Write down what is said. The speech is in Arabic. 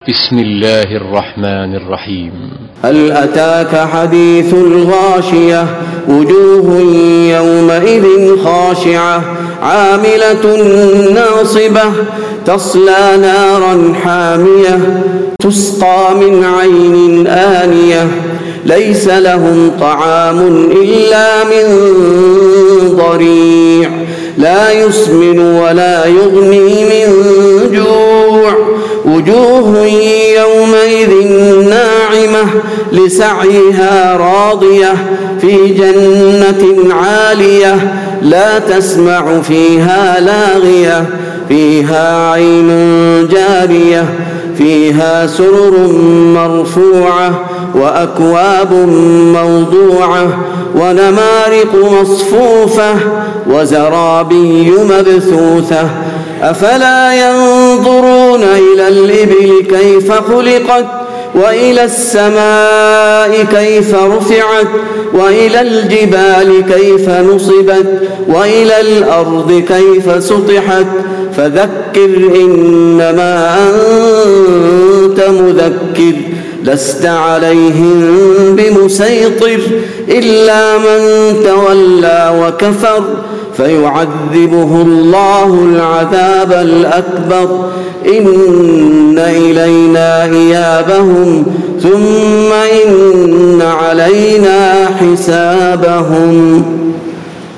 بسم الله الرحمن الرحيم. هل أتاك حديث الغاشية وجوه يومئذ خاشعة عاملة ناصبة تصلى نارا حامية تسقى من عين آنية ليس لهم طعام إلا من ضريع لا يسمن ولا يغني من جوع وجوه يومئذ ناعمة لسعيها راضية في جنة عالية لا تسمع فيها لاغية فيها عين جارية فيها سرر مرفوعة وأكواب موضوعة ونمارق مصفوفة وزرابي مبثوثة أفلا ينظرون إلى الإبل كيف خلقت وإلى السماء كيف رفعت وإلى الجبال كيف نصبت وإلى الأرض كيف سطحت فذكر إنما أنت مذكر لست عليهم بمسيطر إلا من تولى وكفر فيعذبه الله العذاب الأكبر إن إلينا إيابهم ثم إن علينا حسابهم.